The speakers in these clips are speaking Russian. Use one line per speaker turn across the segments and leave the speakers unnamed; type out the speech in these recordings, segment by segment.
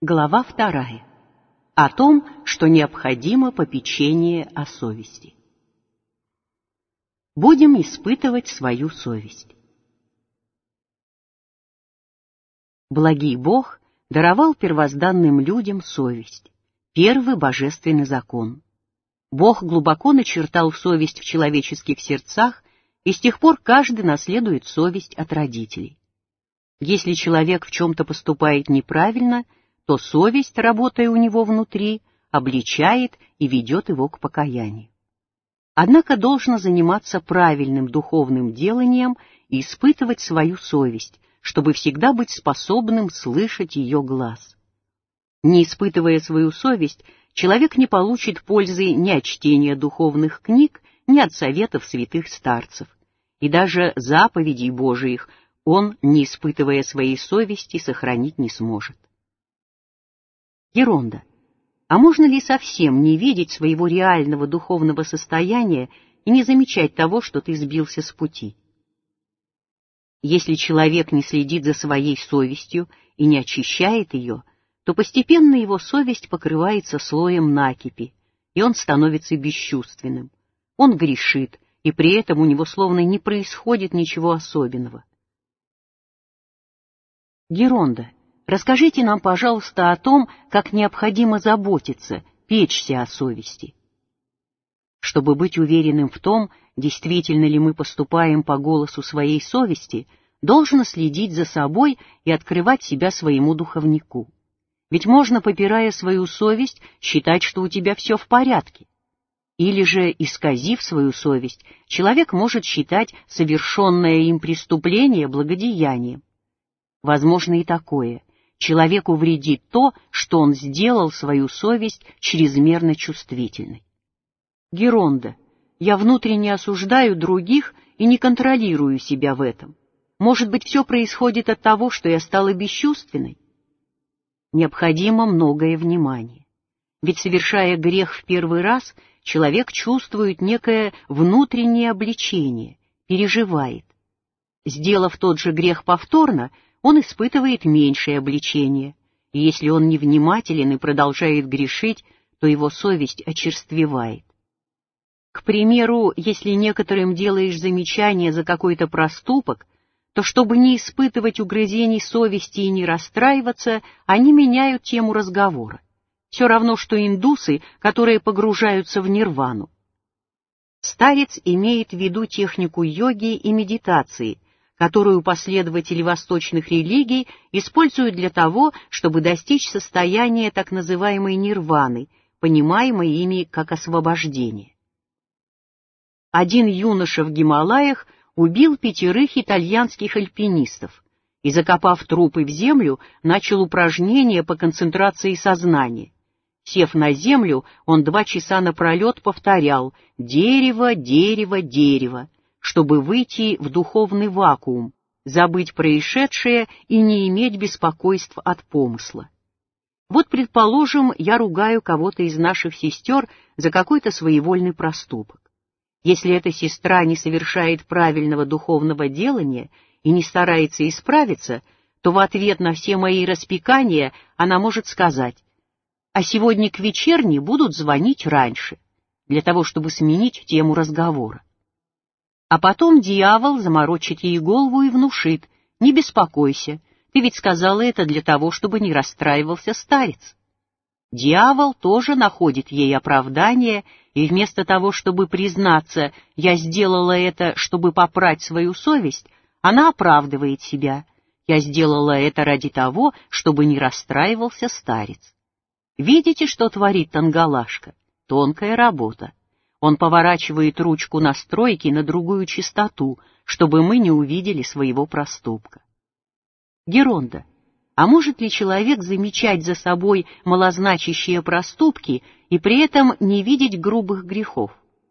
Глава 2. О том, что необходимо попечение о совести. Будем испытывать свою совесть. Благий Бог даровал первозданным людям совесть, первый божественный закон. Бог глубоко начертал совесть в человеческих сердцах, и с тех пор каждый наследует совесть от родителей. Если человек в чем-то поступает неправильно, то совесть, работая у него внутри, обличает и ведет его к покаянию. Однако должно заниматься правильным духовным деланием и испытывать свою совесть, чтобы всегда быть способным слышать ее глас. Не испытывая свою совесть, человек не получит пользы ни от чтения духовных книг, ни от советов святых старцев, и даже заповедей Божиих он, не испытывая своей совести, сохранить не сможет. Еронда. А можно ли совсем не видеть своего реального духовного состояния и не замечать того, что ты сбился с пути? Если человек не следит за своей совестью и не очищает ее, то постепенно его совесть покрывается слоем накипи, и он становится бесчувственным. Он грешит, и при этом у него словно не происходит ничего особенного. Еронда. Расскажите нам, пожалуйста, о том, как необходимо заботиться, печься о совести. Чтобы быть уверенным в том, действительно ли мы поступаем по голосу своей совести, должно следить за собой и открывать себя своему духовнику. Ведь можно, попирая свою совесть, считать, что у тебя все в порядке. Или же, исказив свою совесть, человек может считать совершенное им преступление благодеянием. Возможно и такое. Человеку вредит то, что он сделал свою совесть чрезмерно чувствительной. Еронда. Я внутренне осуждаю других и не контролирую себя в этом. Может быть, все происходит от того, что я стала бесчувственной? Необходимо многое внимание. Ведь, совершая грех в первый раз, человек чувствует некое внутреннее обличение, переживает. Сделав тот же грех повторно, он испытывает меньшее обличение, и если он невнимателен и продолжает грешить, то его совесть очерствевает. К примеру, если некоторым делаешь замечание за какой-то проступок, то чтобы не испытывать угрызений совести и не расстраиваться, они меняют тему разговора. Все равно, что индусы, которые погружаются в нирвану. Старец имеет в виду технику йоги и медитации, которую последователи восточных религий используют для того, чтобы достичь состояния так называемой нирваны, понимаемой ими как освобождение. Один юноша в Гималаях убил 5 итальянских альпинистов и, закопав трупы в землю, начал упражнения по концентрации сознания. Сев на землю, он 2 часа напролет повторял «дерево, дерево, дерево», чтобы выйти в духовный вакуум, забыть происшедшее и не иметь беспокойств от помысла. Вот, предположим, я ругаю кого-то из наших сестер за какой-то своевольный проступок. Если эта сестра не совершает правильного духовного делания и не старается исправиться, то в ответ на все мои распекания она может сказать: «А сегодня к вечерне будут звонить раньше», для того, чтобы сменить тему разговора. А потом дьявол заморочит ей голову и внушит: «Не беспокойся, ты ведь сказала это для того, чтобы не расстраивался старец». Дьявол тоже находит ей оправдание, и вместо того, чтобы признаться «я сделала это, чтобы попрать свою совесть», она оправдывает себя «я сделала это ради того, чтобы не расстраивался старец». Видите, что творит Тангалашка? Тонкая работа. Он поворачивает ручку настройки на другую частоту, чтобы мы не увидели своего проступка. Еронда. А может ли человек замечать за собой малозначащие проступки и при этом не видеть грубых грехов?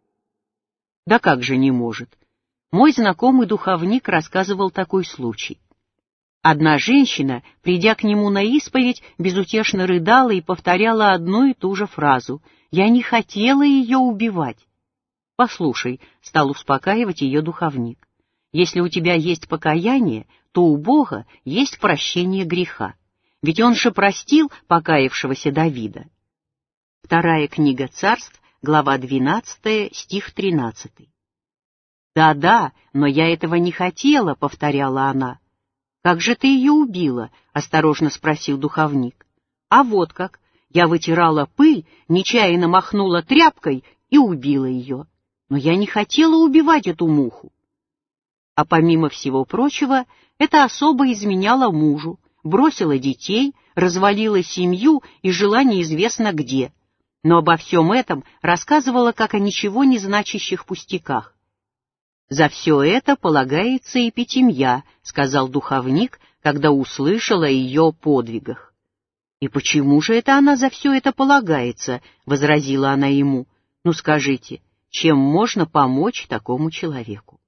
Да как же не может? Мой знакомый духовник рассказывал такой случай. Одна женщина, придя к нему на исповедь, безутешно рыдала и повторяла одну и ту же фразу: «Я не хотела ее убивать». «Послушай», — стал успокаивать ее духовник, «если у тебя есть покаяние, то у Бога есть прощение греха. Ведь он же простил покаявшегося Давида. Вторая книга Царств, глава 12, стих 13. «Да-да, но я этого не хотела», — повторяла она. «Как же ты ее убила?» — осторожно спросил духовник. «А вот как. Я вытирала пыль, нечаянно махнула тряпкой и убила ее. Но я не хотела убивать эту муху». А помимо всего прочего, эта особа изменяла мужу, бросила детей, развалила семью и жила неизвестно где. Но обо всем этом рассказывала как о ничего не значащих пустяках. «За все это полагается и пятимья», — сказал духовник, когда услышал о ее подвигах. «И почему же это она за все это полагается?» — возразила она ему. «Ну скажите, чем можно помочь такому человеку?»